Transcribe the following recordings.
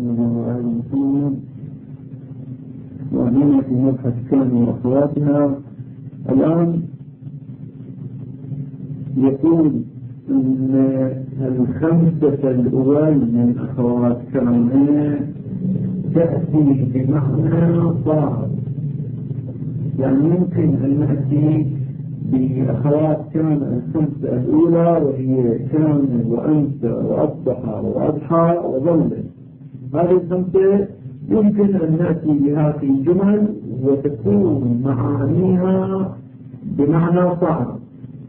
المسلمين وهنا في مبحث كان وأخواتها. الآن يقول أن الخمسة الأول من أخوات كان تأتي بمعنى صار، يعني يمكن أن نأتي بأخوات كان الخمسة الأولى وهي كان وأنثى وأصبح وأضحى وظل. هذه الخمسة يمكن أن نأتي بها في جمل وتكون معانيها بمعنى صار.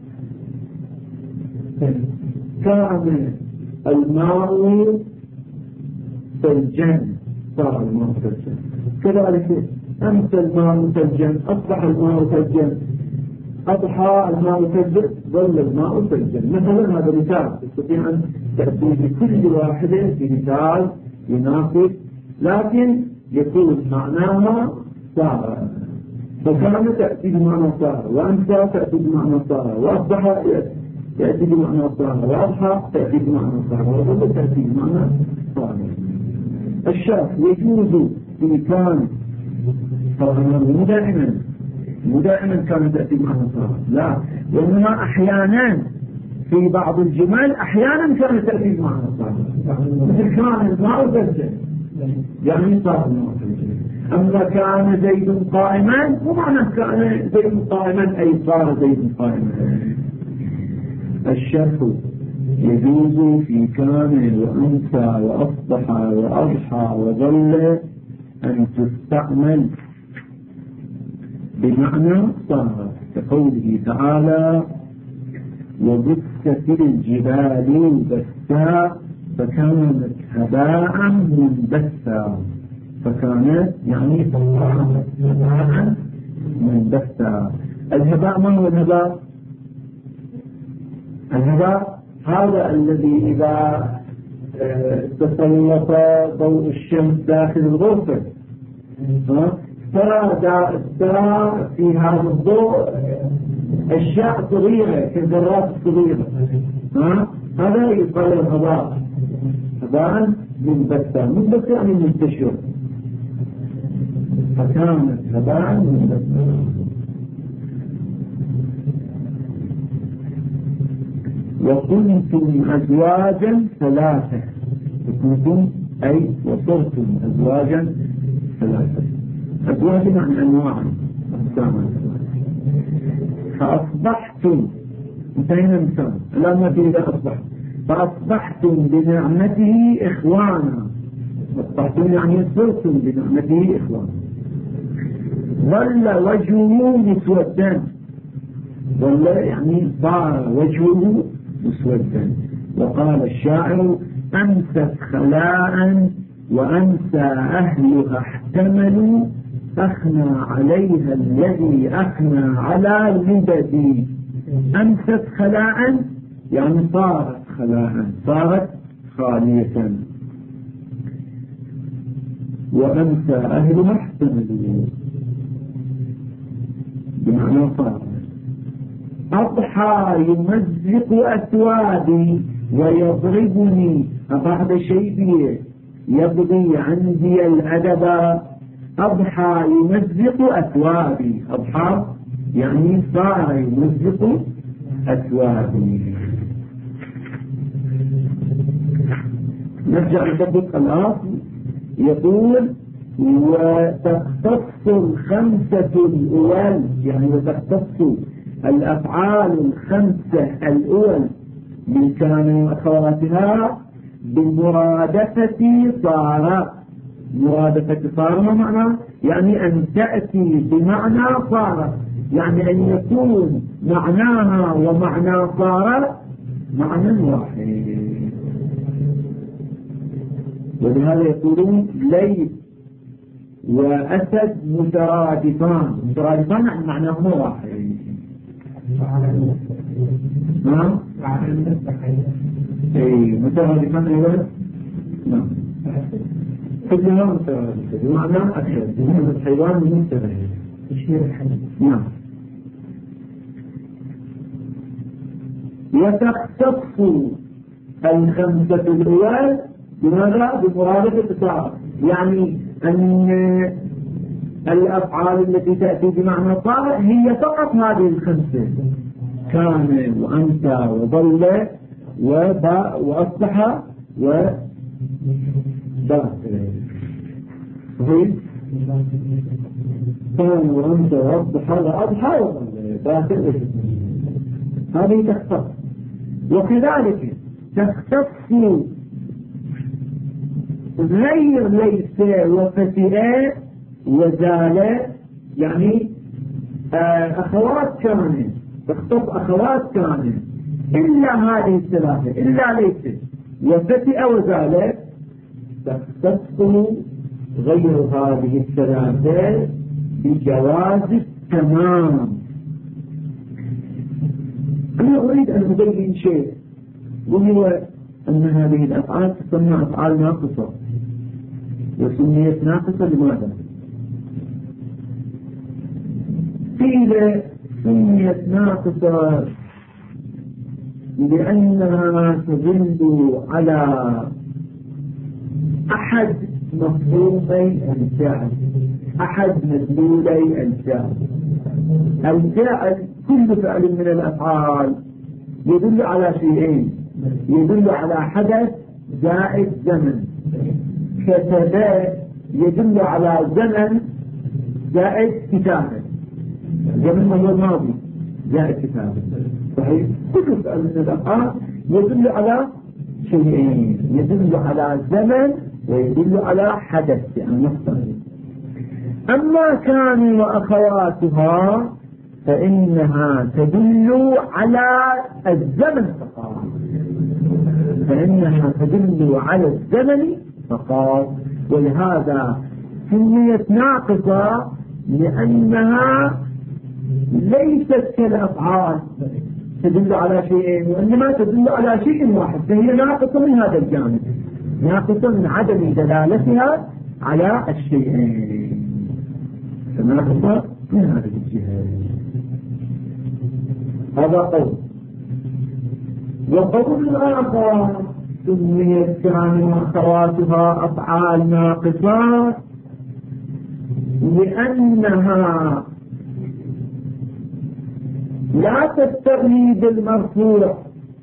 كان الماء ثلجا، صار الماء ثلجا. كذلك أمسى الماء ثلجا، أصبح الماء ثلجا، أضحى الماء ثلجا، ظل الماء ثلجا. مثلا هذا مثال تستطيع أن تأتي بكل واحدة بمثال يناسب، لكن يكون معناها صار. فكان تأتي بمعنى صار، وأمسى تأتي بمعنى صار، وأصبح تأتي بمعنى صار، وأضحى تأتي بمعنى صار، وظل تأتي بمعنى صار. الشرط يجوز في كان، طبعا مو دائما كانت تأتي بمعنى صار، لا، وإنما أحيانا في بعض الجمل أحيانا كانت تأتي بمعنى صار، مثل كان الماء ثلجا يعني صار الماء ثلجا. أما كان زيد قائما ومعنى كان زيد قائما أي صار زيد قائما. الشرح يجوز في كان وأنثى وأصبح وأضحى وظل أن تستعمل بمعنى صار، كقوله تعالى وبست الجبال بسا فكانت هباء منبثا. فكانت يعني هباء منبثا. الهباء ما هو الهباء؟ الهباء هذا الذي إذا تسلط ضوء الشمس داخل الغرفة ترى في هذا الضوء أشياء صغيرة كذرات صغيرة، هذا يقال الهباء. هباء منبثا يعني منتشر، فكانت هباء منبثا. وكنتم أزواجا ثلاثة، وكنتم أي وصرتم أزواجا ثلاثة. أزواج عن أنواع أقسام. فأصبحتم، انتهينا مثال، الآن ما في إذا أصبحت. فأصبحتم بنعمته إخوانا. أصبحتم يعني صرتم بنعمته إخوانا. ظل وجهه مسودا، ظل يعني صار وجهه مسودا. وقال الشاعر أمست خلاء وأنسى أهلها احتملوا أخنى عليها الذي أخنى على لبدي. أمست خلاء يعني صارت خلاء، صارت خالية. وأنسى أهلها احتملوا بمعنى صارت. أضحى يمزق أثوابي ويضربني، بعد شيء يبغي عندي الأدب. أضحى يمزق أثوابي، أضحى يعني صار يمزق أثوابي. نرجع للضبط الآخر. يقول وتختص الخمسة الأول، يعني وتختص الأفعال الخمسة الأول من كان وأخواتها بمرادفة صار. مرادفة صار ما معنى؟ يعني أن تأتي بمعنى صار، يعني أن يكون معناها ومعنى صار معنى واحد. ولهذا يقولون ليث وأسد مترادفان. مترادفان يعني معناهما واحد. نعم اي مترادفان ايضا. نعم كلها مترادفة بمعنى أسد، بمعنى الحيوان مترادف تشير الحديث. نعم. وتختص الخمسة الأول بماذا؟ بمرادفة صار. يعني أن الأفعال التي تأتي بمعنى صار هي فقط هذه الخمسة، كان وأمسى وظل وباء وأصبح وباء. صحيح؟ كان وأمسى وأصبح وأضحى وظل باء. هذه تختص. وكذلك تختص غير ليس وفتئة وزال، يعني أخوات كان، تختص أخوات كان إلا هذه الثلاثة، إلا ليس وفتئة وزال، تختص غير هذه الثلاثة بجواز التمام. أنا أريد أن أبين شيء، وهو أن هذه الأفعال تسمى أفعال ناقصة، وسميت ناقصة لماذا؟ قيل سميت ناقصة لأنها تدل على أحد مفهومي الفعل، أحد مدلولي الفعل. الفعل كل فعل من الأفعال يدل على شيئين، يدل على حدث زائد زمن. كتب يدل على زمن زائد كتابة، زمن هو الماضي زائد كتابة. صحيح؟ كل فعل من الأفعال يدل على شيئين، يدل على زمن ويدل على حدث، يعني مصدر. أما كان وأخواتها فإنها تدل على الزمن فقط، فإنها تدل على الزمن فقط. ولهذا سميت ناقصة لأنها ليست كالأفعال تدل على شيئين، وإنما تدل على شيء واحد، فهي ناقصة من هذا الجانب، ناقصة من عدم دلالتها على الشيئين، فناقصة من هذه الجهة. هذا قول. وقول آخر سميت كان وأخواتها أفعال ناقصات لأنها لا تستغني بالمرفوع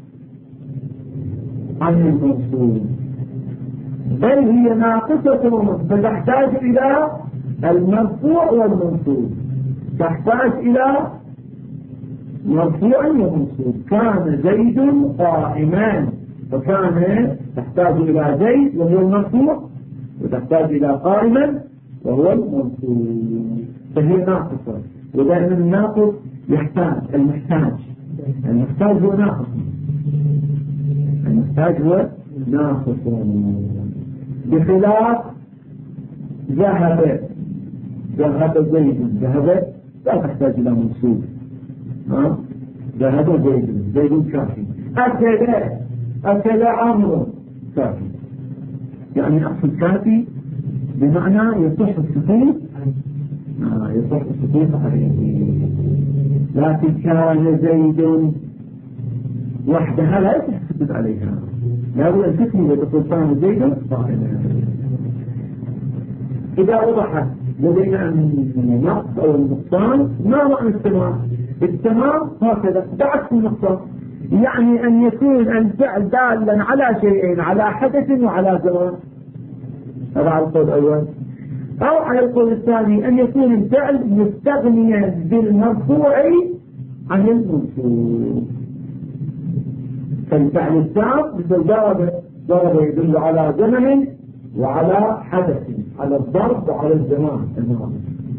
عن المنصوب، بل هي ناقصة فتحتاج إلى المرفوع والمنصوب، تحتاج إلى مرفوع ومنصوب. كان زيد قائما، فكان تحتاج إلى زيد وهو المرفوع، وتحتاج إلى قائما وهو المنصوب، فهي ناقصة. ودائما الناقص يحتاج المحتاج هو ناقص، المحتاج هو ناقص، بخلاف ذهب زيد، ذهب لا تحتاج إلى منصوب، ذهب زيد كافي. أكل عمرو كافي، يعني أصل كافي بمعنى يصح السكوت، يصح السكوت عليه. لكن كان زيد وحدها لا يصح السكوت عليها، لا بد أن تكمل وتقول كان زيد قائما. إذا وضحت لدينا النقص أو النقصان، ما معنى التمام؟ التمام هكذا بعكس النقصان، يعني أن يكون الفعل دالا على شيئين، على حدث وعلى زمان. هذا على القول الأول. أو على القول الثاني أن يكون الفعل مستغنيا بالمرفوع عن المنصوب. فالفعل التام مثل ضرب يدل على زمن وعلى حدث، على الضرب وعلى الزمان الماضي.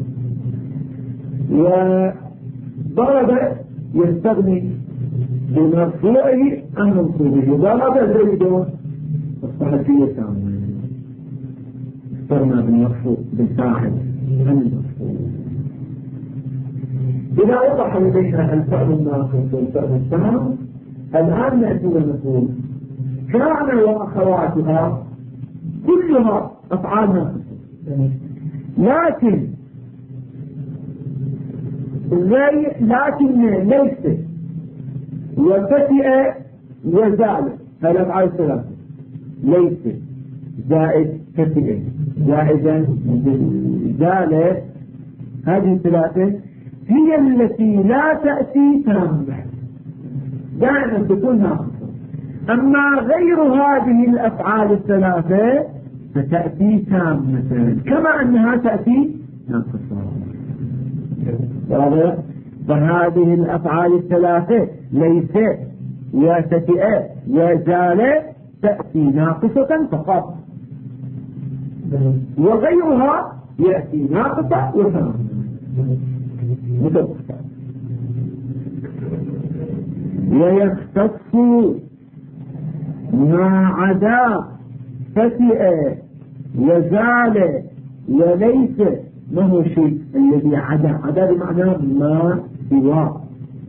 وضرب يستغني بمرفوعه عن منصوبه. ضرب زيد اصبحت فيه تام، استغنى بالمرفوع بالفاعل عن المرفوع. إذا وضح لدينا الفعل الناقص والفعل التام، الآن نأتي ونقول كان وأخواتها كلها أفعال ناقصة، لكن ليس وفتئ وزال، هذه الأفعال الثلاثة. ليس زائد فتئة زائدا زالة. هذه الثلاثة هي التي لا تأتي تامة، دائما تكون ناقصة. أما غير هذه الأفعال الثلاثة فتأتي تامة كما أنها تأتي ناقصة. فهذه الأفعال الثلاثة ليس وتتئة وزالة تأتي ناقصة فقط، وغيرها يأتي ناقصة وتامة متوسطة. ويختص ما عدا فتئة وزالة وليس. ما هو الشيء الذي عدا بمعنى ما سواه.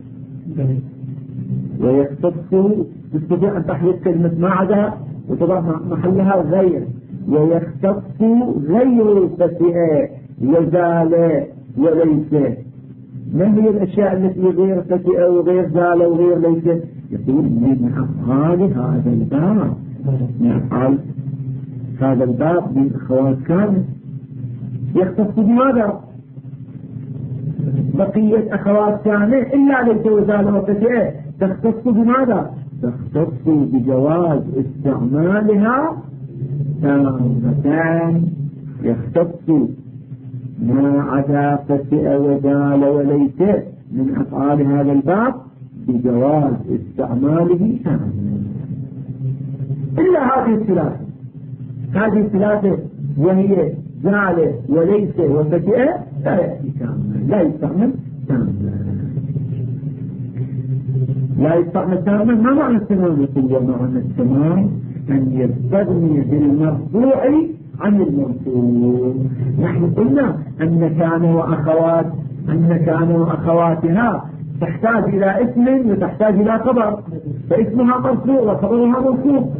ويختص تستطيع أن تحدث كلمة ما عدا وتضع محلها غير. ويختص غير فتئة وزالة وليس. ما هي الأشياء التي غير فتئة وغير زالة وغير ليس؟ يقول من أفعال هذا الباب، من أفعال هذا الباب من أخوات كامل. يختص بماذا؟ بقية أخوات كامل إلا ليس وزالة وفتئة تختص بماذا؟ تختص بجواز استعمالها تامتان. يختص ما عدا فتئة وزالة وليس من أفعال هذا الباب بجواز استعماله تامة إلا هذه الثلاثة. هذه الثلاثة وهي زالة وليس وفتئة لا يأتي تامة، لا يستعمل تامة. لا يستعمل تامة. ما معنى التمام؟ يقول معنى التمام أن يستغني بالمرفوع عن المنصوب. نحن قلنا أن كان وأخواتها تحتاج إلى اسم وتحتاج إلى خبر، فاسمها مرفوع وخبرها منصوب.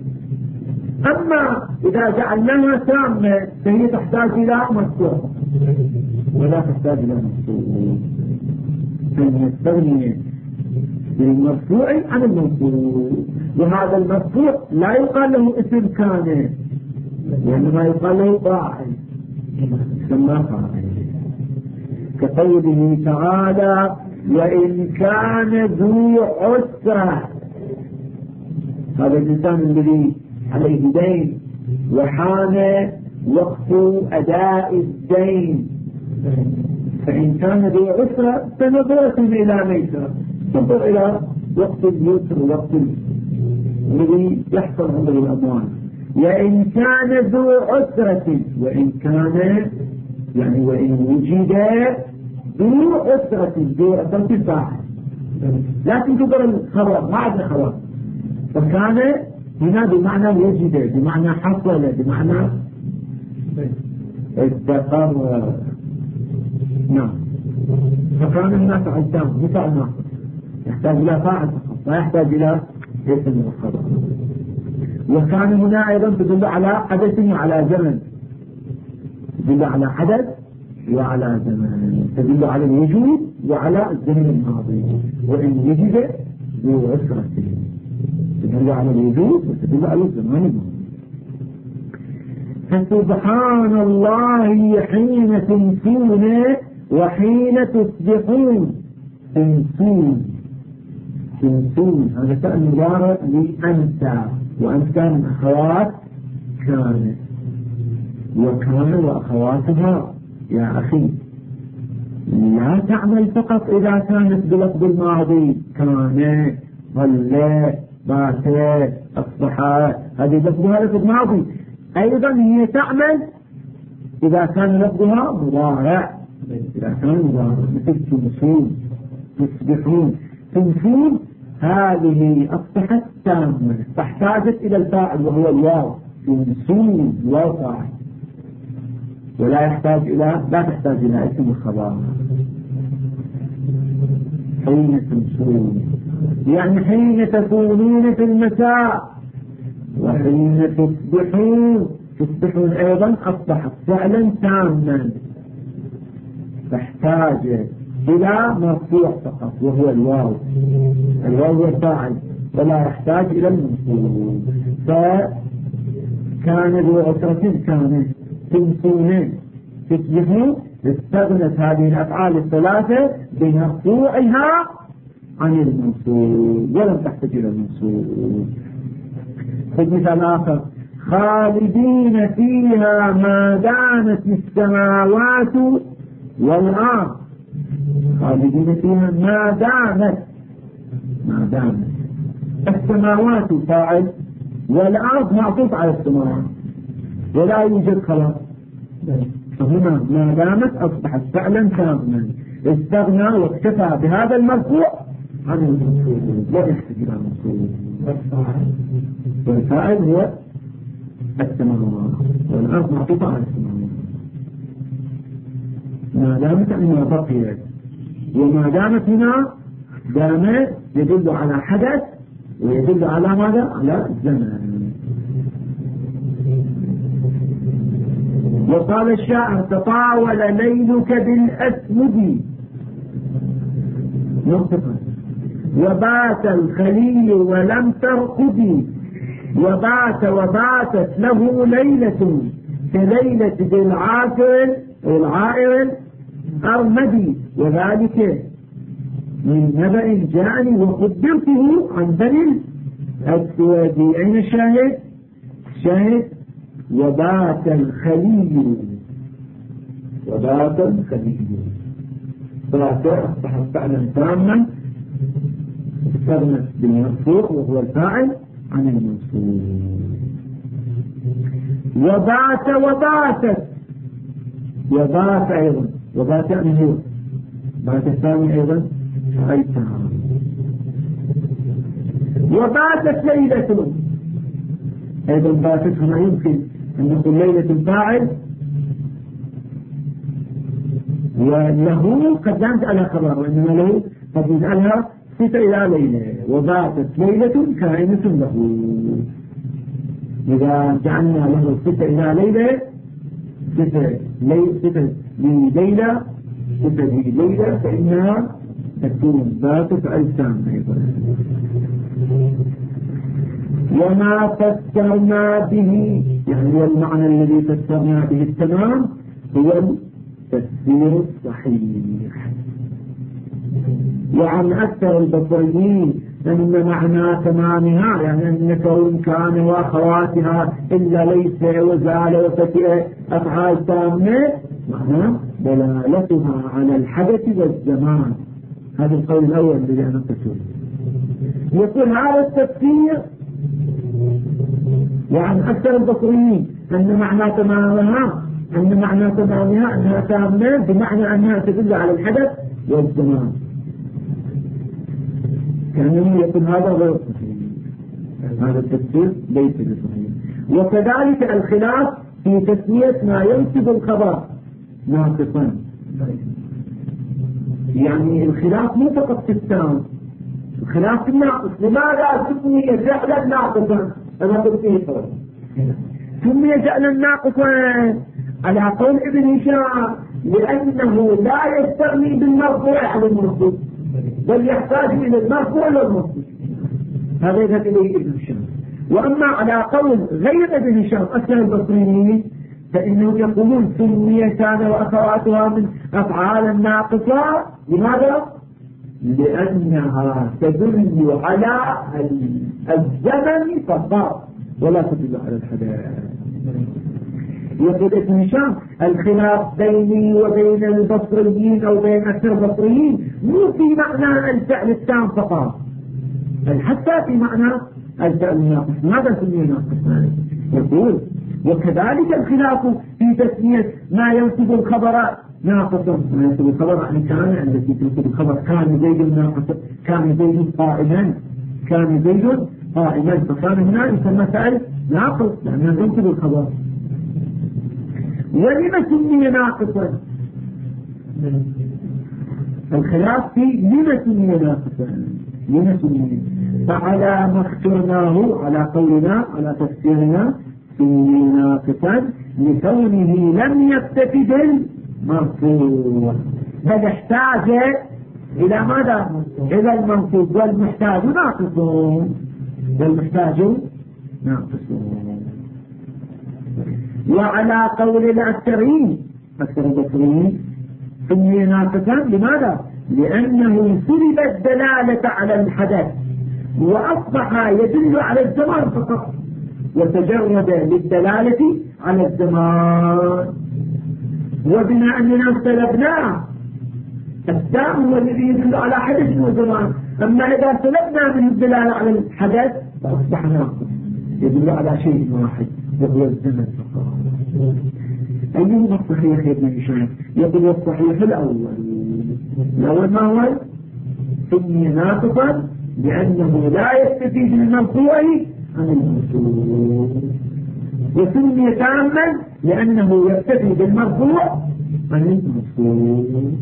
أما إذا جعلناها تامة فهي تحتاج إلى مرفوع ولا تحتاج إلى منصوب. فنستغني بالمرفوع عن المنصوب. وهذا المرفوع لا يقال له اسم كان، وإنما يقال له فاعل، يسمى فاعل. كقوله تعالى وإن كان ذو عسرة. هذا الإنسان الذي عليه دين وحان وقت أداء الدين، فإن كان ذو عسرة فنظرة إلى ميسرة، تنظر إلى وقت اليسر ووقت الذي يحصل عنده الأموال. وإن كان ذو عسرة، وإن كان يعني وإن وجد ذو عسرة، ذو عسرة فاعل، لكن تقرأ الخبر ما عندنا خبر. فكان هنا بمعنى وجد، بمعنى حصل، بمعنى استقر. نعم. فكان هناك عزام مثل ناقص يحتاج إلى فاعل فقط لا يحتاج إلى اسم الخبر. وكان هنا أيضا تدل على حدث وعلى زمن، تدل على حدث وعلى زمن، تدل على الوجود وعلى الزمن الماضي. وإن وجد ذو عسرة تدل على الوجود وتدل على الزمان الماضي. فسبحان الله حين تمسون وحين تصبحون. تمسون هذا كان مضارع لأنت، وأنت كان من أخوات كانت، وكان وأخواتها. يا أخي لا تعمل فقط إذا كانت بلفظ الماضي، كان ظل بات أصبح، هذه لفظها لفظ ماضي. أيضا هي تعمل إذا كان لفظها مضارع، إذا كان مضارع مثل تمسون تصبحون. تمسون هذه أصبحت تامة فاحتاجت إلى الفاعل وهو الواو. تمسون الواو فاعل، لا تحتاج إلى اسم الخبر. حين تمسون يعني حين تكونون في المساء، وحين تصبحون أيضا أصبحت فعلا تاما تحتاج إلى مرفوع فقط وهو الواو. الواو هو الفاعل ولا يحتاج إلى المنصوب. كان ذو عسرة كان تمسون تصبحوا استغنت هذه الأفعال الثلاثة بمرفوعها عن المنصوب ولم تحتاج إلى المنصوب. خذ مثال آخر: خالدين فيها ما دامت السماوات والأرض. خالدين فيها ما دامت السماوات فاعل والأرض معطوف على السماوات ولا يوجد خلاص، فهنا ما دامت أصبحت فعلا تاما استغنى واكتفى بهذا المرفوع عن المنصوب لا يحتاج إلى المنصوب. والفاعل هو السماوات والأرض معطوفة على السماوات. ما دامت أنها بقيت، وما دامت هنا دامت يدل على حدث ويدل على ماذا؟ على الزمن. وقال الشاعر: تطاول ليلك بالأسود نقطة وبات الخليل ولم ترقدي. وباتت له ليلة كليلة العائر الأرمدي وذلك من نبأ جاءني وخبرته عن بني الأسود. أين الشاهد؟ وبات الخليل بات أصبحت فعلا تاما استغنت بالمرفوع وهو الفاعل عن المنصوب. وبات أيضا وبات هو بات الثاني أيضا أيتها. وباتت ليلة أيضا باتت هنا يمكن أن نقول ليلة الفاعل وله قد لا نسألها خبر وإنما له قد نسألها صفة إلى ليلة. وباتت ليلة كائنة له. إذا جعلنا له صفة إلى ليلة صفة لليلة فإنها تكون باتت أجسام أيضا. وما فسرنا به يعني المعنى الذي فسرنا به التمام هو التفسير الصحيح. وعن أكثر البصريين أن معنى تمامها يعني أن كون كان وأخواتها إلا ليس وزال وفتئ أفعال تامة معنى دلالتها على الحدث والزمان. هذا القول الأول الذي أنا قلته. يقول هذا التفسير وعن أكثر البصريين أن معنى تمامها أنها تامة بمعنى أنها تدل على الحدث والزمان. كأنه يقول هذا غير صحيح، هذا التفسير ليس بصحيح. وكذلك الخلاف في تسمية ما ينسب الخبر ناقصا. يعني الخلاف مو فقط في التام، الخلاف في الناقص. لماذا سمي جعلا ناقصا؟ أنا قلت فيه فرق. سمي جعلا ناقصا على قول ابن هشام لأنه لا يستغني بالمرفوع عن المنصوب بل يحتاج إلى المرفوع والمنصوب. هذا يذهب إليه ابن هشام. وأما على قول غير ابن هشام أكثر البصريين فإنهم يقولون سمي كان وأخواتها من أفعال الناقصة. لماذا؟ لأنها تدل على الزمن فقط ولا تدل على الحدث. يقول ابن هشام الخلاف بيني وبين البصريين أو بين أكثر البصريين مو في معنى الفعل التام فقط بل حتى في معنى الفعل الناقص. ماذا سمي ناقص؟ يقول وكذلك الخلاف في تسمية ما ينسب الخبر ناقصا. ما ينسب الخبر عن كان التي تنسب الخبر كان زيد ناقصا، كان زيد قائما فكان هنا يسمى فعل ناقص لأنه ينسب الخبر. ولما سمي ناقصا؟ الخلاف في لما سمي ناقصا فعلى ما اخترناه على قولنا على تفسيرنا سمي ناقصا لكونه لم يكتفي بالمرفوع بل احتاج إلى ماذا؟ إلى المنصوب والمحتاج ناقص. وعلى قول الأكثرين أكثر البصريين سمي ناقصا. لماذا؟ لأنه سلب الدلالة على الحدث وأصبح يدل على الزمان فقط وتجرد للدلالة على الزمان. وبما أننا سلبناه الدام هو الذي يدل على حدث وزمان، أما إذا سلبنا من الدلالة على الحدث فأصبح ناقص يدل على شيء واحد وهو الزمن فقط. أيهما الصحيح يا ابن هشام؟ يقول الصحيح الأول ما هو؟ سمي ناقصا لأنه لا يستفيد من المرفوع عن المنصوب، وسمي تاما لأنه يستفيد بالمرفوع عن المنصوب.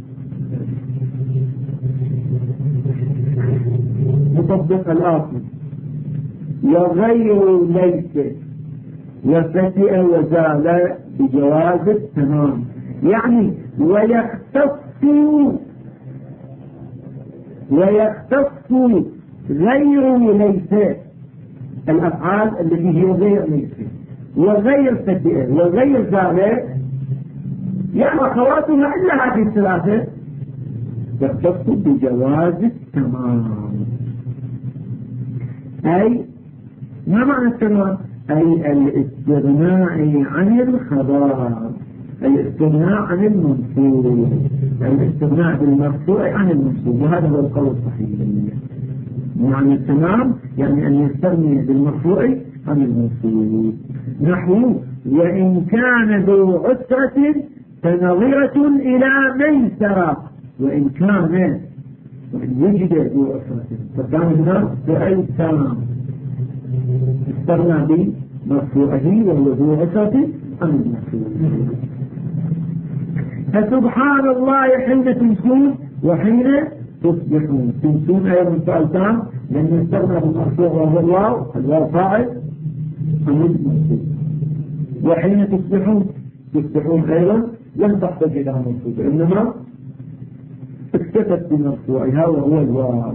مطبق الآخر وغير ليس وفتئ وزال بجواز التمام، يعني ويختص غير ليس الأفعال التي هي غير ليس وغير فتئ وغير زال، يعني أخواتها إلا هذه الثلاثة يختص بجواز التمام. أي ما معنى التمام؟ أي الاستغناء عن الخبر، الاستغناء عن المنصوب، الاستغناء بالمرفوع عن المنصوب، وهذا هو القول الصحيح. معنى التمام يعني أن يستغني بالمرفوع عن المنصوب. نحو وإن كان ذو عسرة فنظرة إلى ميسرة، وإن وجد ذو عسرة فكان هنا فعل تمام استغنى بمرفوعه وهو ذو عسرة عن المنصوب. فسبحان الله حين تمسون وحين تصبحون. تمسون أيضا فعل تام لأن استغنى بالمرفوع وهو الواو فاعل عن المنصوب. وحين تصبحون أيضا لم تحتاج إلى منصوب، إنما اكتفت بمرفوعها وهو الواو.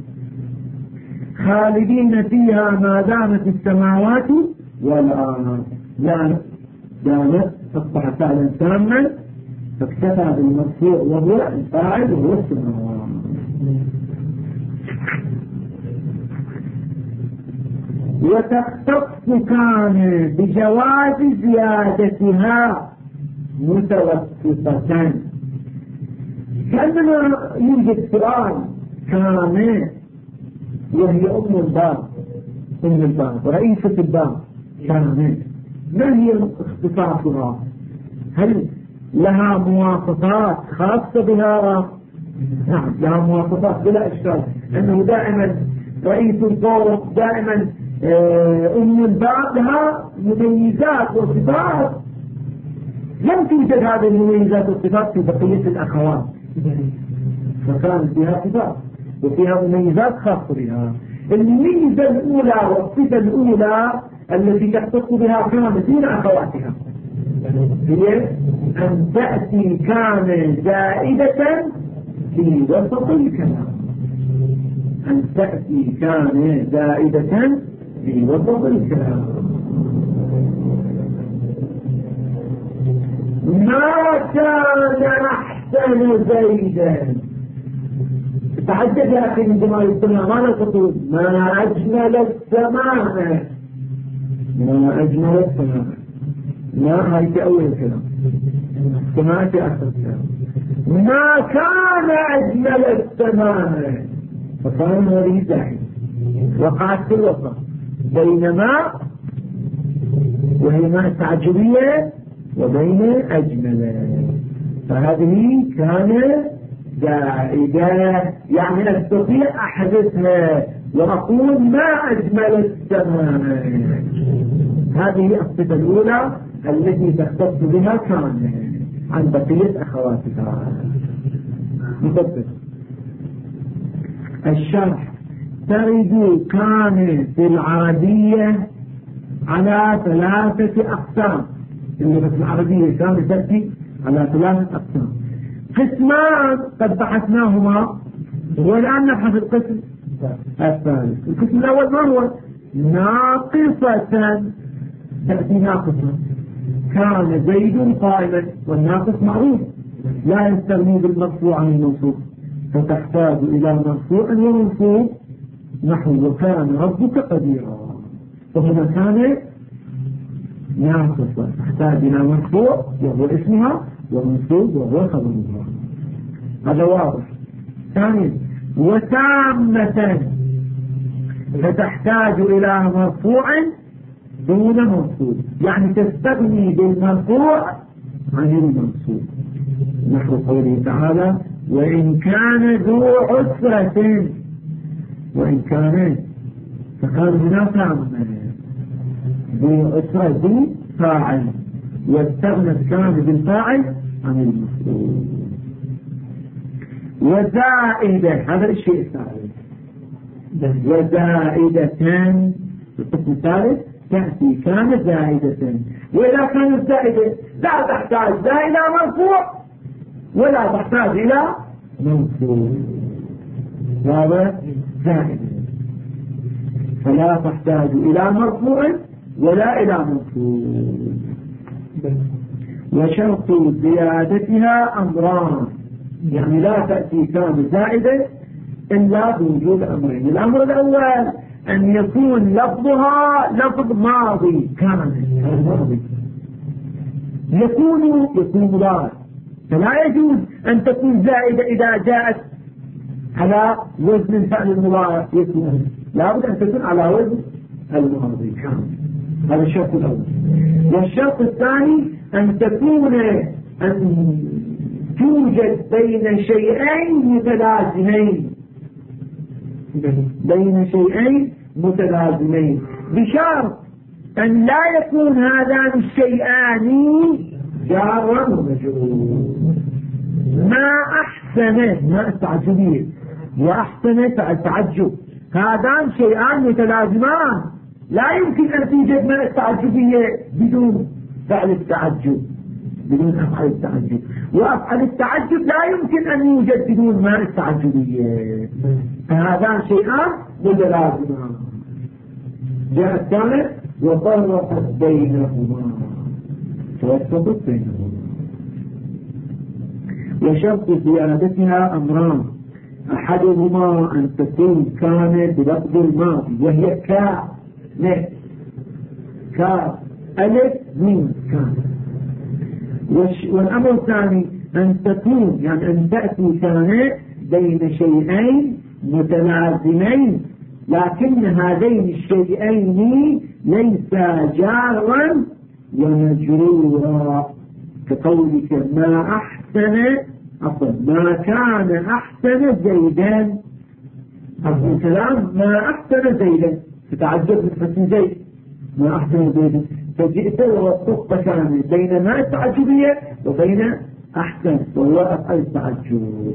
خالدين فيها ما دامت السماوات والأرض، دامت أصبح فعلا تاما فاكتفى بالمرفوع وهو الفاعل وهو السماوات. وتختص كان بجواز زيادتها متوسطة، كأننا يوجد سؤال كان وهي أم الباب رئيسة الباب كان، ما هي اختصاصها؟ هل لها مواصفات خاصة بها؟ نعم لها مواصفات بلا إشكال، أنه دائما رئيس القوم دائما أم الباب لها مميزات وصفات لم توجد هذه المميزات والصفات في بقية الأخوات، فكانت فيها صفات وفيها مميزات خاصة بها. الميزة الأولى والصفة الأولى التي تختص بها كانت دون أخواتها هي أن تأتي كان زائدة في وسط الكلام، أن تأتي كان زائدة في وسط الكلام. ما كان أحسن زيدا، تعجب يا أخي من جمال السماء، ما تقول ما أجمل السماء، ما أجمل السماء، لا هاي في أول الكلام، السماء في آخر الكلام. ما كان أجمل السماء فكان هذه زاحمة وقعت في الوسط بينما وهي ما تعجبية وبين أجمل، فهذه كان زائدة يعني أستطيع أحدثها وأقول ما أجمل السماء. هذه الصفة الأولى التي تختص بها كان عن بقية أخواتها. نطبق الشرح. ترد كان في العربية على 3 أقسام، اللي في العربية كان تأتي على 3 أقسام. قسمان قد بحثناهما والآن نبحث القسم الثالث. القسم الأول ما هو؟ ناقصة، تأتي ناقصة كان زيد قائما، والناقص معروف لا يستغني بالمرفوع عن المنصوب، فتحتاج إلى مرفوع ومنصوب، نحو وكان ربك قديرا، فهنا كان ناقصة تحتاج إلى مرفوع وهو اسمها، ومنصوب وهو خبرها. هذا واضح. ثانيا وتامة فتحتاج إلى مرفوع دون منصوب، يعني تستغني بالمرفوع عن المنصوب، نحو قوله تعالى وإن كان ذو عسرة، وإن كان فكان هناك ذو عسرة ذو فاعل، واستغنت كان بالفاعل عن المنصوب. وزائدة، هذا الشيء الثالث، وزائدة القسم الثالث تأتي كان زائدة، وإذا كانت زائدة لا تحتاج لا إلى مرفوع ولا تحتاج إلى منصوب، هذا زائدة، فلا تحتاج إلى مرفوع ولا إلى منصوب. وشرط زيادتها أمران، يعني لا تأتي كان زائدة إلا بوجود أمرين. الأمر الأول أن يكون لفظها لفظ ماضي كان الماضي، يكون مضارع، فلا يجوز أن تكون زائدة إذا جاءت على وزن فعل المضارع، يكون لا بد أن تكون على وزن الماضي كان. هذا الشرط الأول. والشرط الثاني أن تكون أن توجد بين شيئين متلازمين، بين شيئين متلازمين، بشرط أن لا يكون هذان الشيئان جارا ومجرور. ما أحسن، ما التعجبية، وأحسن التعجب، هذان شيئان متلازمان، لا يمكن أن توجد ما التعجبية بدون فعل التعجب، بدون أفعل التعجب، وأفعل التعجب لا يمكن أن يوجد بدون ما التعجبية، فهذان شيئان متلازمان. جاء الثالث وفرقت بينهما، توسطت بينهما. وشرط زيادتها أمران، أحدهما أن تكون كانت بلفظ الماضي وهي كا ألف ميم كان. والأمر الثاني أن تكون يعني أن تأتي كانت بين شيئين متلازمين، لكن هذين الشيئين ليسا جارا ومجرورا، كقولك ما أحسن ما كان أحسن زيدا، أصل الكلام ما أحسن زيدا، فتعجب من حسن زيد ما أحسن زيدا، فجئت ووصفت كان بين ما التعجبية وبين أحسن وهو أفعل التعجب،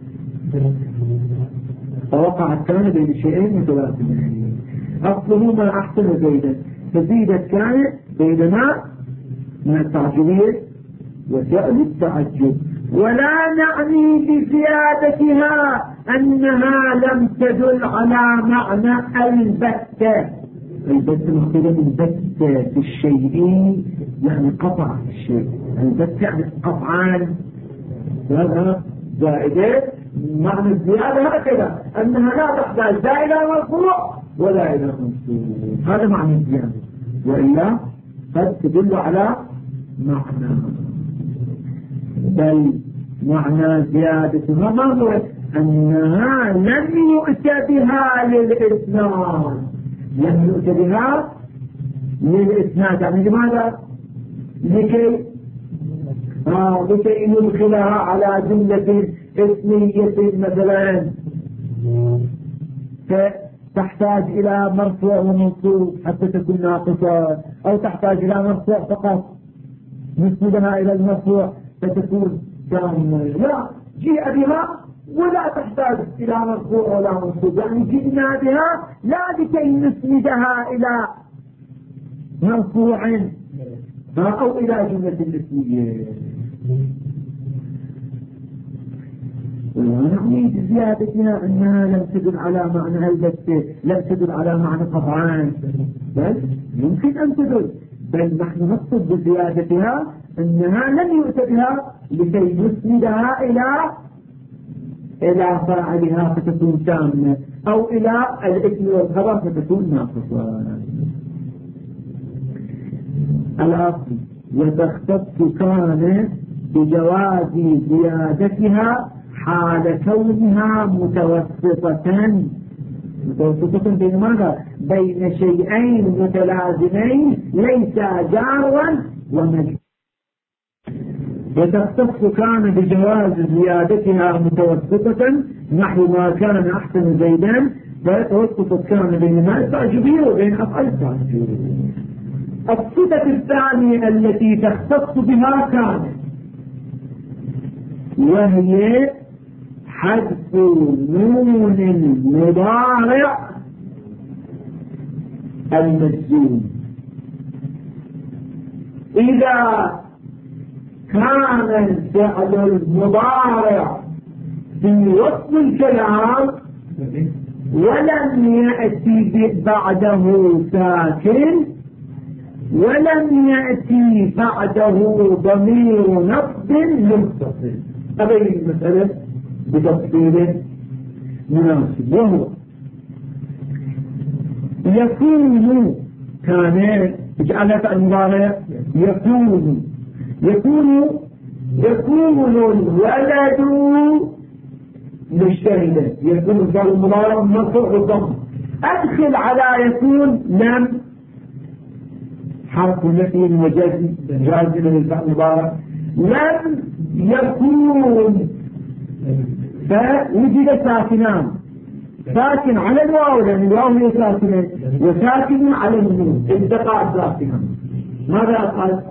فوقعت كان بين شيئين متلازمين. أصله ما أحسن زيدا، فزيدت كان بين ما التعجبية وفعل التعجب. ولا نعني بزيادتها أنها لم تدل على معنى البتة، البتة مختلف البتة في الشيء يعني قطع الشيء، البتة يعني قطعان، هذا زائدة. معنى الزيادة هكذا أنها لا تحتاج لا إلى مرفوع ولا إلى منصوب، هذا معنى الزيادة، وإلا قد تدل على معنى. بل معنى زيادتها ما هو؟ أنها لم يؤت بها للإثنان، لم يؤت بها للإثنان، يعني لماذا؟ لكي يدخلها على جملة اسمية مثلا، فتحتاج إلى مرفوع ومنصوب حتى تكون ناقصة، أو تحتاج إلى مرفوع فقط نسندها إلى المرفوع فتكون كاملة. لا، جيء بها ولا تحتاج إلى مرفوع ولا منصوب، يعني جئنا بها لا لكي نسندها إلى مرفوع أو إلى جملة اسمية. ونعني بزيادتها أنها لم تدل على معنى البتة، لم تدل على معنى قطعان، بل يمكن أن تدل، بل نحن نقصد بزيادتها أنها لم يؤت بها لكي نسندها إلى فاعلها فتكون تامة أو إلى الاسم والخبر فتكون ناقصة. الأصل وتختص كان بجواز زيادتها حال كونها متوسطة بين ماذا؟ بين شيئين متلازمين ليسا جارا ومجرورا. وتختص كان بجواز زيادتها متوسطة نحو ما كان أحسن زيدان، فتوسطت كان بين ما التعجبية وبين أفعال التعجبية. الصفة الثانية التي تختص بها كان وهي حذف نون المضارع المجزوم. إذا كان الفعل المضارع في وسط الكلام ولم يأتي بعده ساكن ولم يأتي بعده ضمير نصب متصل، هذه المسألة بتفصيل مناسب، وهو يكون كان اجعلها المضارع يكون الولد مجتهدا، يكون الفعل المضارع مرفوع بالضم. ادخل على يكون لم حرف نفي وجزم جازم للفعل المضارع لم يكون، فوجد ساكنان، ساكن على الواو لأن الواو هي ساكنة وساكن على النون، التقى ساكنان. ماذا أفعل؟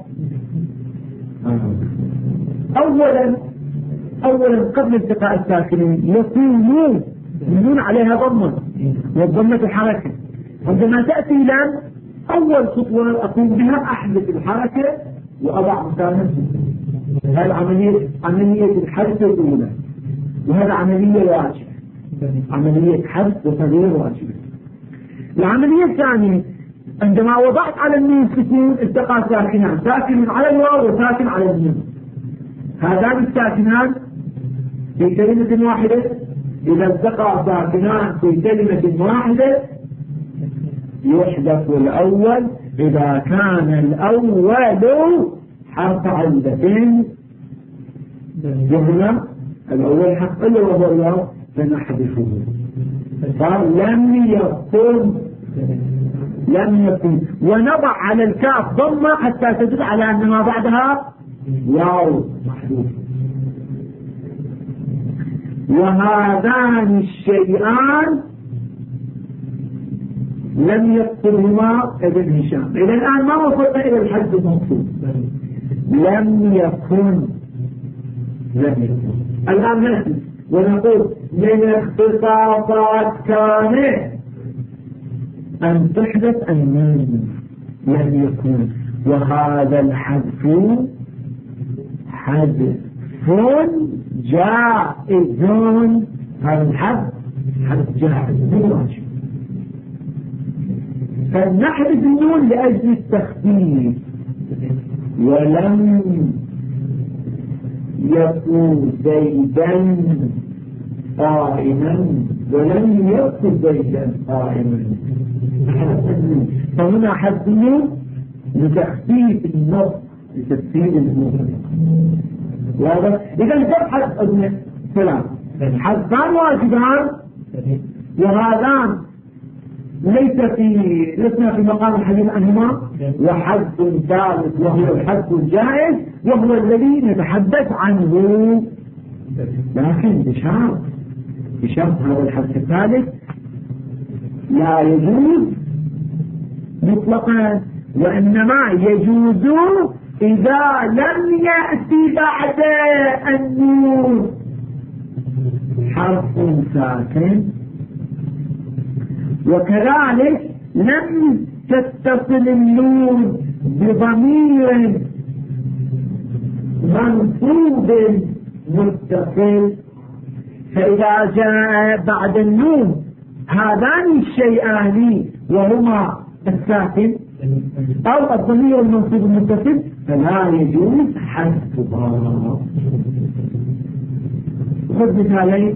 أولا قبل التقاء الساكنين يكون النون عليها ضمة والضمة الحركة. عندما تأتي لم أول خطوة أقوم بها أحدث الحركة وأضع مكانها. هذه عملية الحذف الأولى، وهذا عملية واجبة، عملية حذف وتغيير واجبة. العملية الثانية عندما وضعت على النون سكون التقى ساكنان، ساكن على الواو وساكن على النون. هذان الساكنان في كلمة واحدة، إذا التقى ساكنان في كلمة واحدة يحذف الأول إذا كان الأول حرف علة، جهنا الأول حرف إلا وهو الواو فنحذفه. قال لم يكن ونضع على الكاف ضمة حتى تدل على أن ما بعدها واو محذوف. وهذان الشيئان لم يكتبهما ابن هشام. إلى الآن ما وصلنا إلى الحد المقصود. لم يكن الآن نأتي ونقول من اختصاصات كان أن تحدث النون لم يكن، وهذا الحذف حذف جائز. هذا الحذف حذف جائز بالواجب، فنحذف النون لأجل التخفيف. ولم يكن زيدا قائما ولم يكن زيدا قائما، فهنا حذف النون لتخفيف النص لتسهيل النون. إذا تبحث ابن سلام حذفان واجبان، وهذان لسنا في مقام الحديث عنهما، وحذف ثالث وهو الحذف الجائز وهو الذي نتحدث عنه، لكن بشرط هذا الحذف الثالث لا يجوز مطلقا، وإنما يجوز إذا لم يأتي بعد النون حرف ساكن، وكذلك لم تتصل النون بضمير منصوب متصل، فإذا جاء بعد النون هذان الشيئان وهما الساكن أو الضمير المنصوب المتصل فلا يجوز حذفها. خذ مثالين.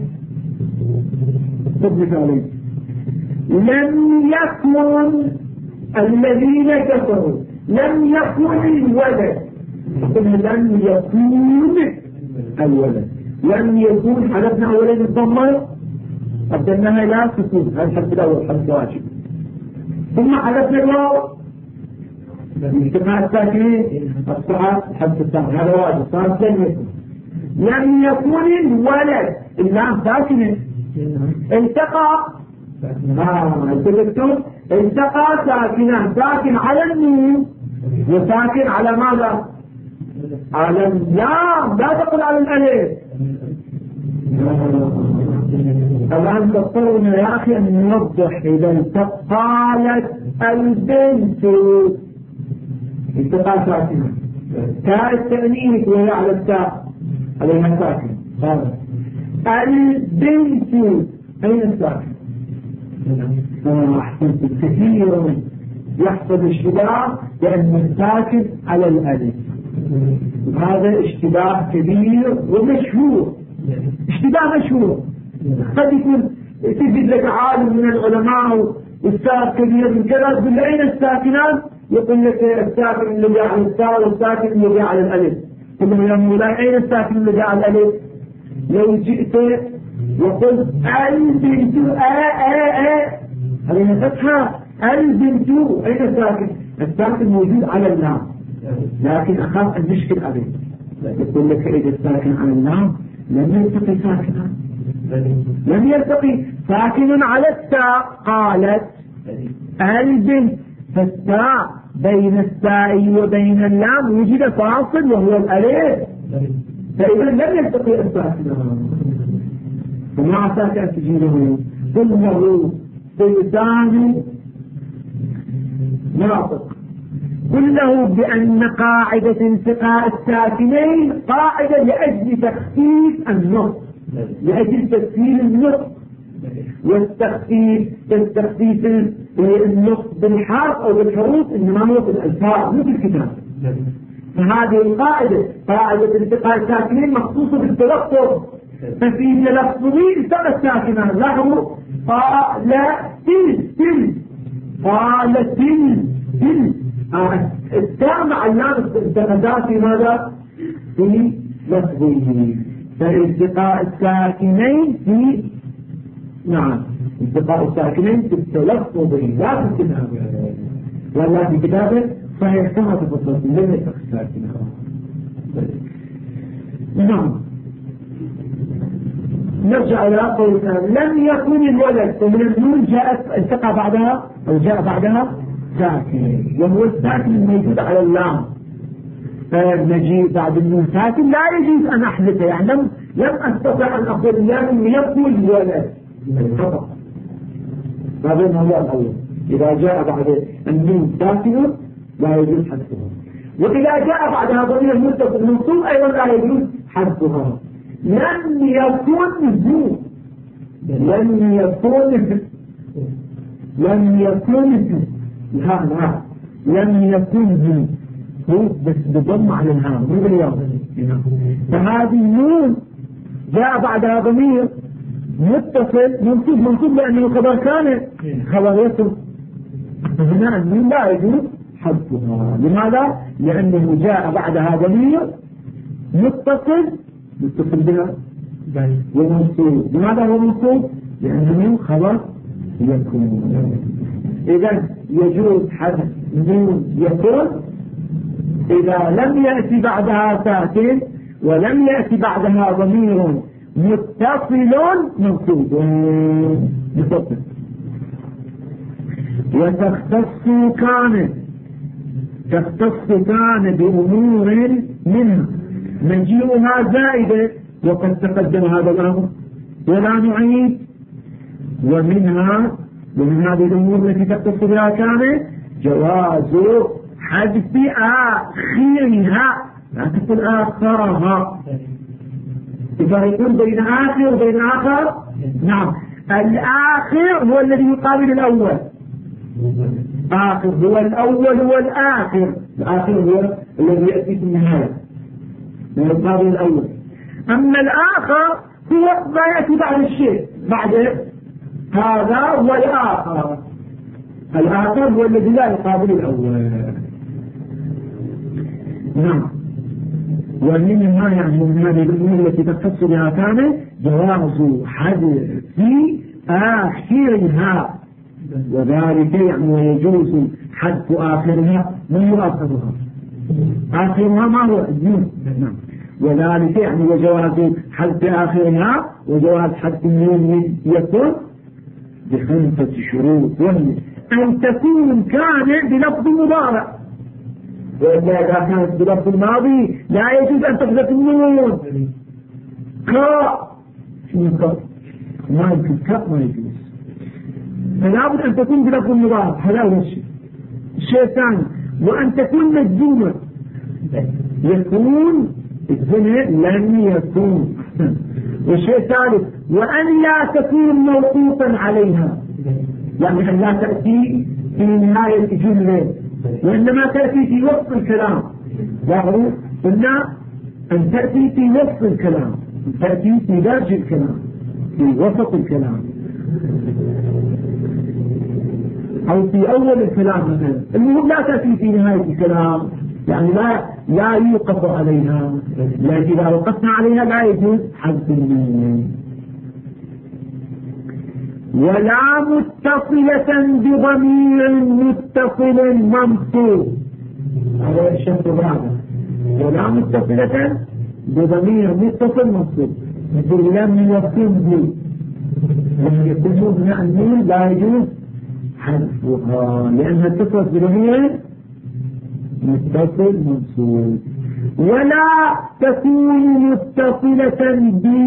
لم يكن الذين كفروا، لم يكن الولد، لم يكون الولد، لم يكون حذفنا أولين الضمة قدمناها لا سكون، هذا الحرف الأول حرف واجب، ثم حذفنا الواو اجتماع الساكنين الصحة الحرف الثاني هذا واجب صار لم يكن الولد اللام ساكنة التقى التقى ساكنة، ساكن على النون وساكن على ماذا؟ على اللام، لا تقل على الألف. الآن تضطرنا يا أخي أن نوضح إذا التقالت البنت التقى ساكنة تاء التأنيث وهي على التاء عليها ساكن، البنت أين الساكن؟ أحسنت. كثيرا يحصل اشتباه لأن الساكن على الألف، هذا اشتباه كبير ومشهور، اشتباه مشهور. قد يكون تجد لك عالم من العلماء والساكن كبير من كذا تقول له أين الساكنان؟ يقول لك الساكن الذي على التاء والساكن الذي على الألف. قل له يا مولاي أين الساكن الذي على الألف؟ لو جئت وقلت البنت هذه فتحة البنت أين الساكن؟ الساكن موجود على اللام، لكن أخاف أن نشكل عليه. يقول لك إذا الساكن على اللام لم يلتقي ساكنا، لم يلتقي ساكن على التاء. قالت البنت، فالتاء بين التاء وبين اللام وجد فاصل وهو الألف، فإذا لم يلتقي الساكن. ومع ساكن تجيله قل له سيدان ناطق، قل له بأن قاعدة التقاء الساكنين قاعدة لأجل تخفيف النطق، لأجل تسهيل النطق، والتخفيف التخفيف النطق بالحرف أو بالحروف إنما هو بالألفاظ مو بالكتاب. فهذه القاعدة قاعدة التقاء الساكنين مخصوصة بالتلفظ، ففي تلفظي التقى الساكنان. لاحظوا قالت تل التاء مع اللام التقدا في ماذا؟ في لفظه. فالتقاء الساكنين في التقاء الساكنين في التلفظ لا في الكتابة، ولا في كتابه صحيح كما تفضلت لم يلتقي الساكنين. نرجع إلى قول لم يكن الولد، ومن النون جاءت التقى بعدها أو جاء بعدها ساكن، وهو الساكن الموجود على اللام. فنجي بعد النون ساكن لا يجوز أن أحذفه، يعني لم أستطع أن أقول لم يكن الولد فقط. هذا هو الأول. إذا جاء بعد النون ساكن لا يجوز حذفها، وإذا جاء بعدها ضمير متصل منصوب أيضا لا يجوز حذفها. لم يكن هو بس بضم على الهام مو بالياء. فهذه النون جاء بعدها ضمير متصل منصوب لأنه خبر كان خبر يصل، هنا النون لا يجوز حذفها. لماذا؟ لأنه جاء بعدها ضمير متصل بها ومنصوب. لماذا هو منصوب؟ لأنه خبر يكون. إذا يجوز حذف نون يكون إذا لم يأتي بعدها ساكن ولم يأتي بعدها ضمير متصل منصوب متصل. وتختص كان بأمور منها نجيئها زائدة، وقد تقدم هذا الأمر ولا نعيد. ومن هذه الأمور التي تختص بها كان جواز حذف آخرها، لا تقل آخرها. يفرقون بين آخر وبين آخر. نعم، الآخر هو الذي يقابل الأول، آخر هو الأول والآخر. الآخر هو الذي يأتي في النهاية من الماضي الأول. أما الآخر هو ما يأتي بعد الشيء بعد هذا هو الآخر. الآخر هو الذي لا يقابل الأول. نعم. ومنها يعني من هذه الأمور التي تختص بها كان جواز حذف آخرها، وذلك يعني ويجوز حذف آخرها. من هو آخرها؟ آخرها ما هو الدين. نعم. وذلك يعني وجواز حذف آخرها وجواز حذف النون يكون ب5 شروط، وهي أن تكون كان بلفظ مضارع، وإلا إذا كانت بلفظ الماضي لا يجوز أن تحذف النون. ما يمكن ما يجوز، فلا بد أن تكون بلفظ مضارع. هذا هو الشيء. الشيء الثاني وأن تكون مجزومة، يكون الزمن لم يكون. والشيء الثالث وأن لا تكون موقوفا عليها، يعني أن لا تأتي في نهاية الجملة وإنما تأتي في وسط الكلام. لاحظوا قلنا أن تأتي في وسط الكلام، تأتي في درج الكلام، في وسط الكلام، أو في أول الكلام مثلا. المهم لا تأتي في نهاية الكلام، يعني لا يوقف عليها، لكن إذا وقفنا عليها لا يجوز حذف النون. ولا متصلة بضمير متصل منصوب، هذا الشرط الرابع. ولا متصلة بضمير متصل منصوب، مثل لم يكن مبنى النون لا يجوز حذفها لأنها اتصلت بضمير متصل منصوب. ولا تكون متصلة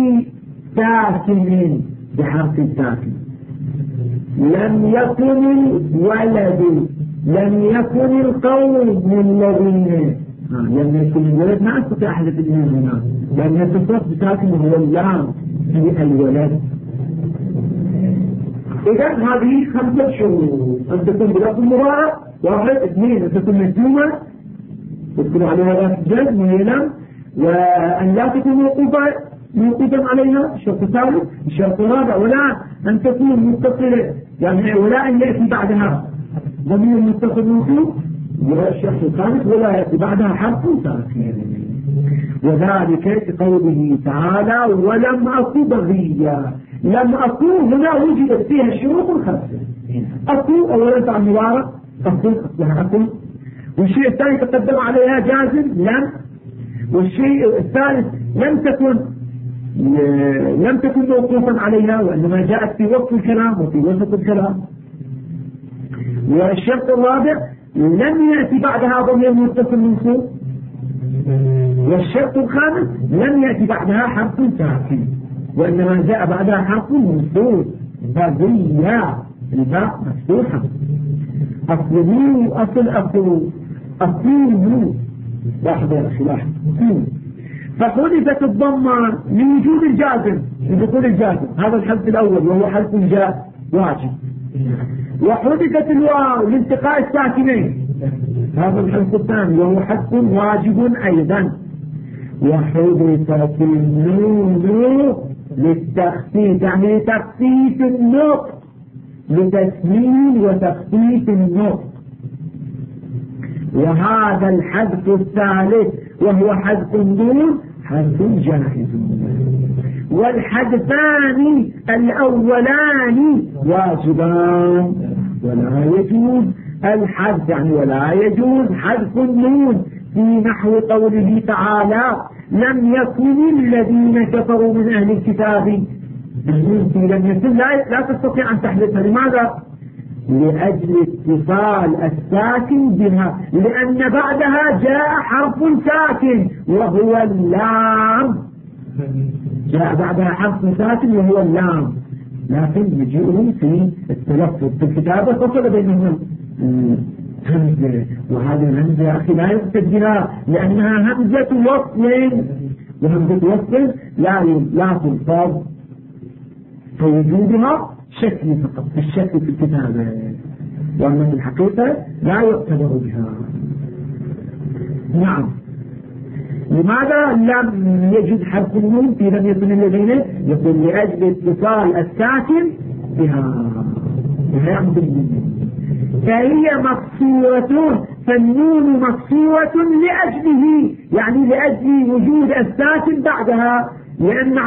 بساكن بحرف الساكن. لم يكن الولد، لم يكن القوم الذين، لم يكن الولد ما استطيع أحدث الدين هنا لأن اتصلت بساكن هو اللام في الولد. إذا هذه 5 شروط: أن تكون بلفظ مضارع، 1 2 أن تكون مجزومة تدخل عليها ذات الجزم وهي لم، وأن لا تكون موقوفا عليها. الشرط الثالث. الشرط الرابع ولا أن تكون متصلة، يعني ولا أن يأتي بعدها ضمير متصل منصوب. والشرط الخامس ولا يأتي بعدها حرف ساكن، وذلك كقوله تعالى: ولم أكن بغيا. لم أكن هنا وجدت فيها الشروط ال5. أكن أولا فعل مضارع، أكن أصلها أكن. والشيء الثاني تقدم عليها جازم لم. والشيء الثالث لم تكن موقوفا عليها وإنما جاءت في وسط الكلام وفي وسط الكلام. والشرط الرابع لم يأتي بعدها ضمير متصل منصوب. والشرط الخامس لم يأتي بعدها حرف ساكن وإنما جاء بعدها حرف منصوب. بغيا الباء مفتوحة. أصله لاحظ يا أخي لاحظ. فحذفت الضمة لوجود الجازم، لدخول الجازم، هذا الحذف الأول وهو حذف جاء واجب. وحذفت الواو لالتقاء الساكنين، هذا الحذف الثاني وهو حذف واجب أيضا. وحذفت النون للتخفيف، يعني تخفيف النطق، لتسهيل وتخفيف النطق. وهذا الحذف الثالث وهو حذف النون حذف جائز. والحذفان الأولان واجبان ولا يجوز الحذف، يعني ولا يجوز حذف النون في نحو قوله تعالى: لم يكن الذين كفروا من أهل الكتاب. النون في لم يكن لا تستطيع أن تحذفها. لماذا؟ لأجل اتصال الساكن بها، لأن بعدها جاء حرف ساكن وهو اللام. جاء بعدها حرف ساكن وهو اللام، لكن يجيئه في التلفظ في الكتابة فصل بينهم همزة، وهذه الهمزة يا أخي لا يقصد بها لأنها همزة وصل، وهمزة وصل لا تلفظ، فوجودها شكل فقط، الشكل في الكتابة. وأن في الحقيقة لا يعتبر بها. نعم. لماذا لم يجد حرف النون في لم يكن الذين؟ يقول لأجل اتصال الساكن بها. فهي مقصورة، فالنون مقصورة لأجله، يعني لأجل وجود الساكن بعدها، لأن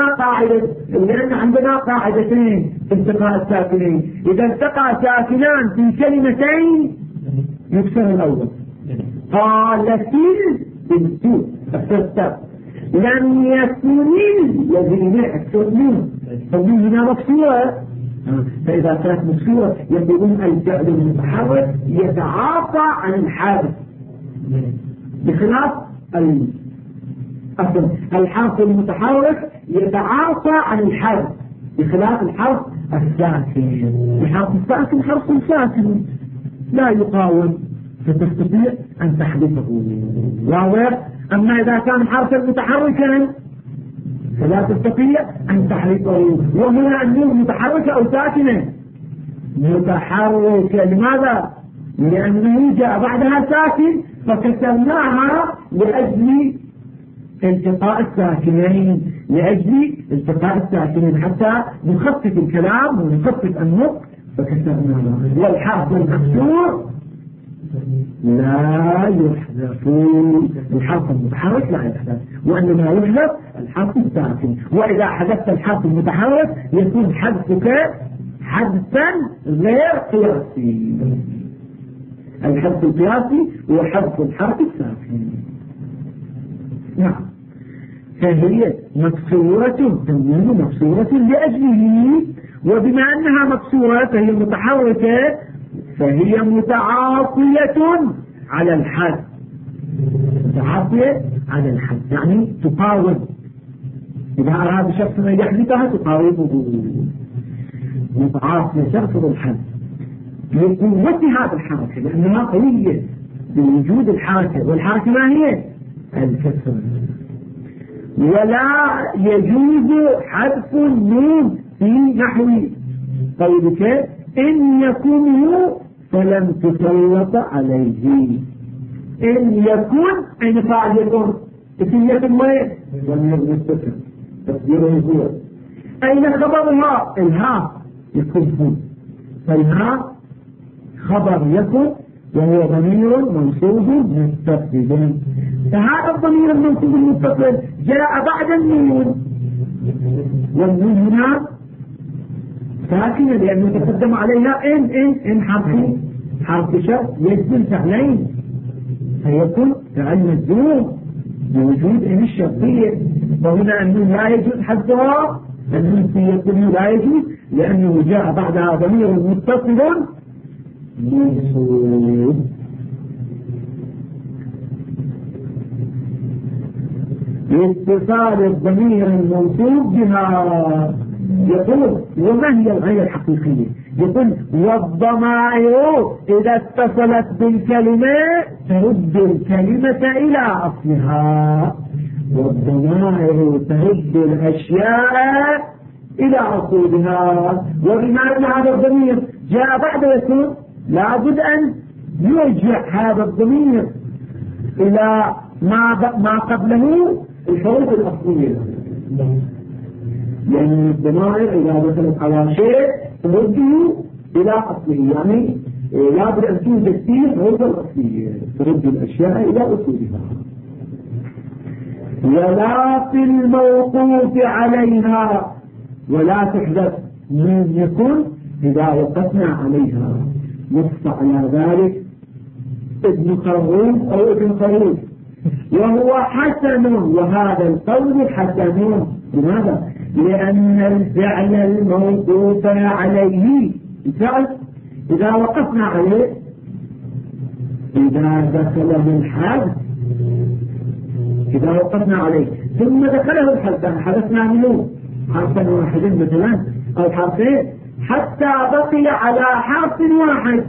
عندنا قاعدتين في التقاء الساكنين. إذا التقى ساكنان في كلمتين يكسر الأول. قالت البنت الستة، لم يكن الذين يكسرون، فالنون هنا مقصورة. فإذا كانت مكسورة يقولون الفعل المتحرك يتعاطى عن الحادث، بخلاف الحرف المتحرك يتعاطى عن الحرف، بخلاف الحرف الساكن. الحرف الساكن حرف ساكن لا يقاوم، فتستطيع أن تحذفه. واضح؟ أما إذا كان حرفا متحركا فلا تستطيع أن تحركه. وهنا النون متحركة أو ساكنة؟ متحركة. لماذا؟ لأنه جاء بعدها ساكن فكسرناها لأجل التقاء الساكنين، حتى نخفف الكلام ونخفف النطق فكسرناها. والحرف المكسور لا يحذف، الحرف المتحرك لا يحذف، وإنما يحذف الحرف الساكن. وإذا حذفت الحرف المتحرك يكون حذفك حذفا غير قياسي. الحذف القياسي هو حذف الحرف الساكن. نعم. فهي مكسورة، تنوين مكسورة لأجله، وبما أنها مكسورة فهي متحركة فهي متعاطية على الحد. متعاطية على الحد يعني تقاوم. إذا أراد شخص أن يحذفها تقاومه. متعاطية ترفض الحد لقوة هذا الحركة، لأنها قوية بوجود الحركة، والحركة ما هي؟ الكسر. ولا يجوز حذف النون في نحو قولك إن يكن فلم تسلط عليه. إن يكن أين فعل يكن؟ إن يكن وين؟ ضمير مستتر تقديره هو. أين خبرها؟ الهاء يكن هو، فالهاء خبر يكن وهو ضمير منصوب متصل. فهذا الضمير المنصوب المتصل جاء بعد النون، والنون هنا ساكنة لأنه تقدم عليها إن حرف شرط يجزم فعلين، فيكون فعل مجزوم بوجود إن الشرطية. وهنا النون لا يجوز حذفها، النون في يكون لا يجوز لأنه جاء بعدها ضمير متصل منصوب. لاتصال الضمير المنصوب بها. يقول وما هي الغاية الحقيقية؟ يقول والضمائر إذا اتصلت بالكلمة ترد الكلمة إلى أصلها. والضمائر ترد الأشياء إلى أصولها. وبما أن هذا الضمير جاء بعد يكون لابد أن يرجع هذا الضمير إلى ما قبله الحروف الأصلية، لأن الضمائر إذا دخلت على شيء ترده إلى أصله، يعني لابد أن توجد فيه الحروف الأصلية ترد الأشياء إلى أصولها. ولا في الموقوف عليها، ولا تحدث من يكون إذا وقفنا عليها. نص على ذلك ابن خروف أو ابن خروف، وهو حسن، وهذا القول حسن. لماذا؟ لأن الفعل الموقوف عليه، الفعل إذا وقفنا عليه إذا دخله الحد، إذا وقفنا عليه ثم دخله الحد حدثنا منه حرفا واحدا مثلا أو حرفين حتى بقي على حرف واحد،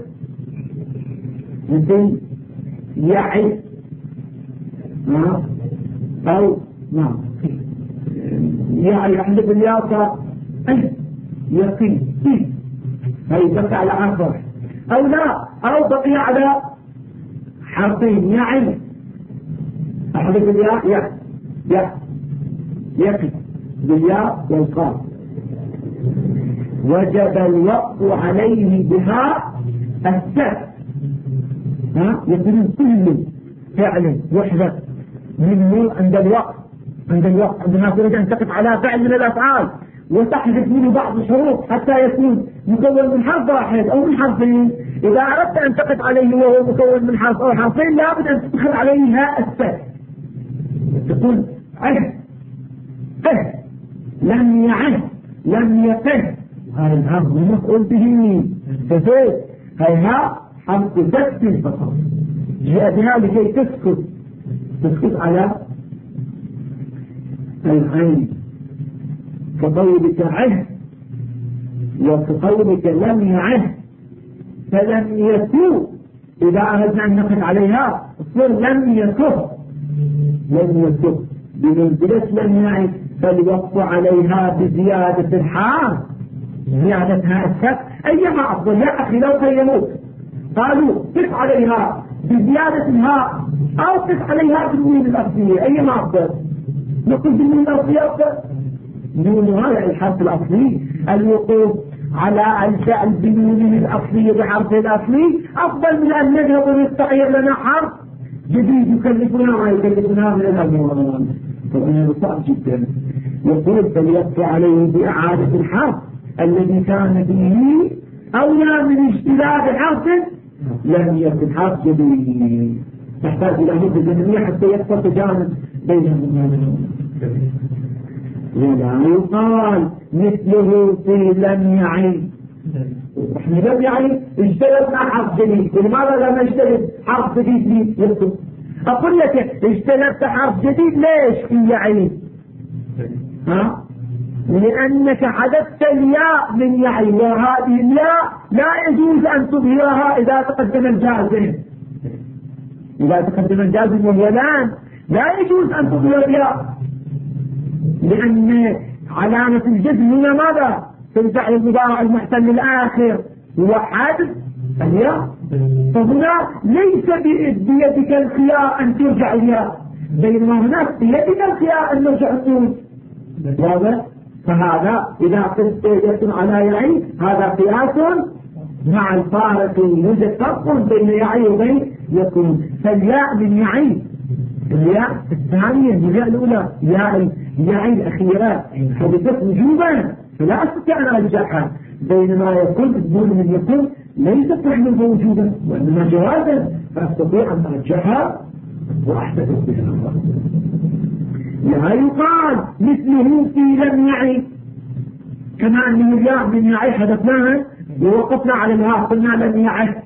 مثل يعد أو نعم يحلف الياقة أي يقين، هاي بقى على آخر أو لا، أو بقي على حرفين يعني أحدث الياء يقف بالياء والقاف وجب الوقف عليه بها السبت. يقولون كل فعل وحدة منه عند الوقف عندما تريد أن تقف على فعل من الأفعال وتحذف منه بعض الحروف حتى يكون مكون من حرف واحد أو من حرفين، إذا أردت أن تقف عليه وهو مكون من حرف أو حرفين لابد أن تدخل عليه هاء السبت، تقول لم يعه لم يقه، هذا الحرف المفعول به تفيد، هاي ها حرف سكت فقط جاء بها لكي تسكت على العين، كقولك عه وكقولك لم يعه، فلم يكو إذا أردنا أن نقف عليها تصير لم يكف بمنزلة لم يعه، فالوقف عليها بزيادة الحرف زيادتها السبت أيما أفضل يا أخي لو خيروك قالوا قف عليها بزيادة الهاء أو قف عليها بالنون الأصلية أيما أفضل؟ نقول بالنون الأصلية أفضل. نون هذا الحرف الأصلي، الوقوف على الفعل بنونه الأصلي بحرف الأصلي أفضل من أن نذهب ونستعير لنا حرف جديد يكلفنا ما يكلفنا من الأمر. فهذا صعب جدا. يقول فليقف عليه بإعادة الحرف الذي كان فيه أولى من اجتلاب حرف لم يكن حرف جديد، تحتاج إلى مدة زمنية حتى يحصل تجانب بينهم. ولا يقال مثله في لم يعي، احنا لم يعي اجتلبنا حرف جديد، لماذا لم اجتلب حرف جديد يكتب؟ اقول لك اجتلبت حرف جديد ليش في يعي؟ لأنك حذفت الياء من يعي، وهذه الياء لا يجوز أن تظهرها إذا تقدم الجازم، وهو الآن لا يجوز أن تظهر الياء، لأن علامة الجزم هنا ماذا؟ في الفعل المضارع المحتل الآخر هو حذف الياء، فهنا ليس بيدك الخيار أن ترجع الياء، بينما هناك بيدك الخيار أن نرجع النون. واضح؟ فهذا إذا قلت يكون على يعي هذا قياس مع الفارق، يوجد فرق بين يعي وبين يكون، فالياء من يعي الياء الثانية الياء الأولى يعي الأخيرة حدثت وجوبا فلا أستطيع أن أرجعها، بينما يكون النون من يكون ليست تحمل وجوبا وإنما جوازا فأستطيع أن أرجعها وأحتفظ بها. لا يقال مثله في لم يعي، كما أن الياء من يعي حدثناها ووقفنا على الهاء قلنا لم يعي،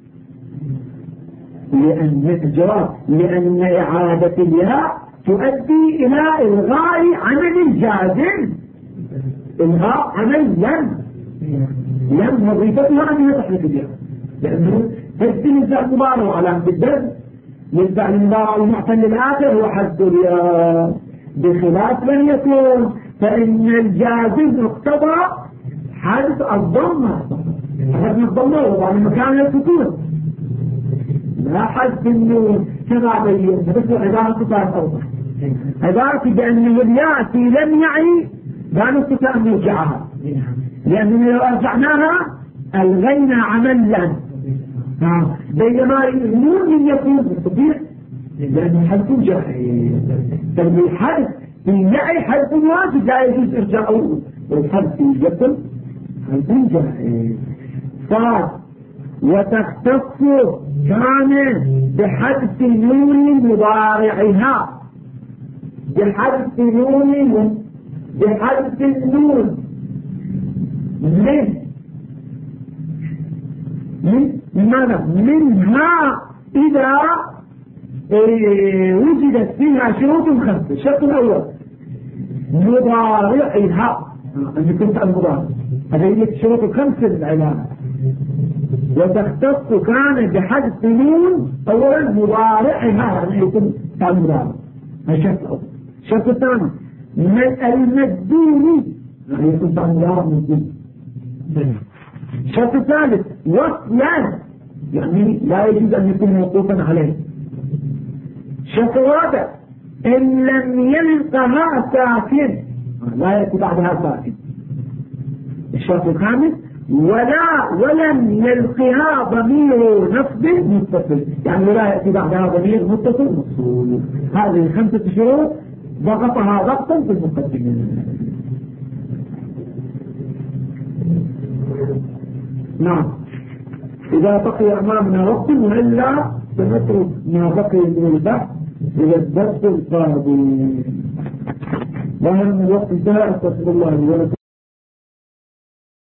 لأن الجواب لأن إعادة الياء تؤدي إلى إلغاء عمل الجازم، إلغاء عمل لم وظيفتها أن تحدث الياء، لأنه تبدي الفعل المضارع وعلامة الجزم للفعل المضارع المعتل الآخر هو حذف الياء، بخلاف من يكون فإن الجازم اقتضى حذف الضمة، وضع مكان السكون لا حذف النون كما بين مثل عبارة صار أوضح، عبارة بأنه الياء في لم يعي لا نستطيع أن نرجعها، لأننا لو أرجعناها ألغينا عملا، بينما النون يكون مستطيع لأنه حذف جائز، فالحذف في يعي حذف واجب لا يجوز إرجاعه، والحذف في يكون حذف جائز. وتختص كان بحذف نون مضارعها، بحذف النون ماذا؟ منها إذا وجدت فيها شروط خمسة. الشرط الأول مضارعها، أن كنت المضارع، هذه هي الشروط الخمسة للعلامة. وتختص كان بحذف نون أولا مضارعها أن يكون المضارع، هذا الشرط الأول. الشرط الثاني المدون أن يكون المضارع مدون، الشرط الثالث وصلا، يعني لا يجوز أن يكون موقوفا عليه. الشرط الرابع إن لم يلقها ساكن، لا يأتي بعدها ساكن. الشرط الخامس ولم يلقها ضمير نصب متصل، يعني لا يأتي بعدها ضمير متصل مفصول. هذه 5 شروط ضغطها ضغطا في المقدمة. نعم. إذا بقي أمامنا وقت وإلا سنترك ما بقي من البحث إلى الدرس القادم. وهل من الوقت انتهى؟ أستغفر الله لي ولكم.